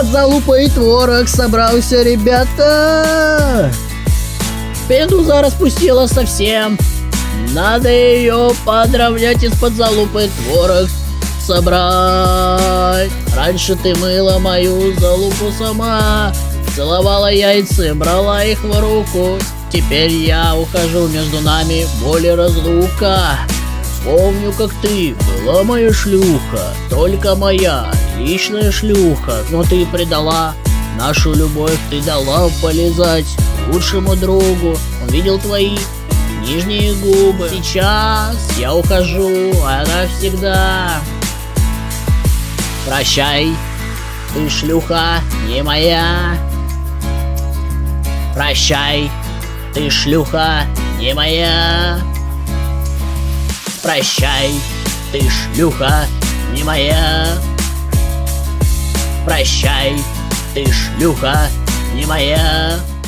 под залупой творог собрался, ребята. Педуза распустила совсем. Надо ее подровнять, из-под залупы творог собрать. Раньше ты мыла мою залупу сама, целовала яйца, брала их в руку. Теперь я ухожу, между нами боль и разлука. Помню, как ты была моя шлюха, только моя личная шлюха. Но ты предала нашу любовь, ты дала полизать лучшему другу. Он видел твои нижние губы. Сейчас я ухожу, а навсегда. Прощай, ты шлюха не моя. Прощай, ты шлюха не моя. Прощай, ты шлюха не моя. Прощай, ты шлюха не моя.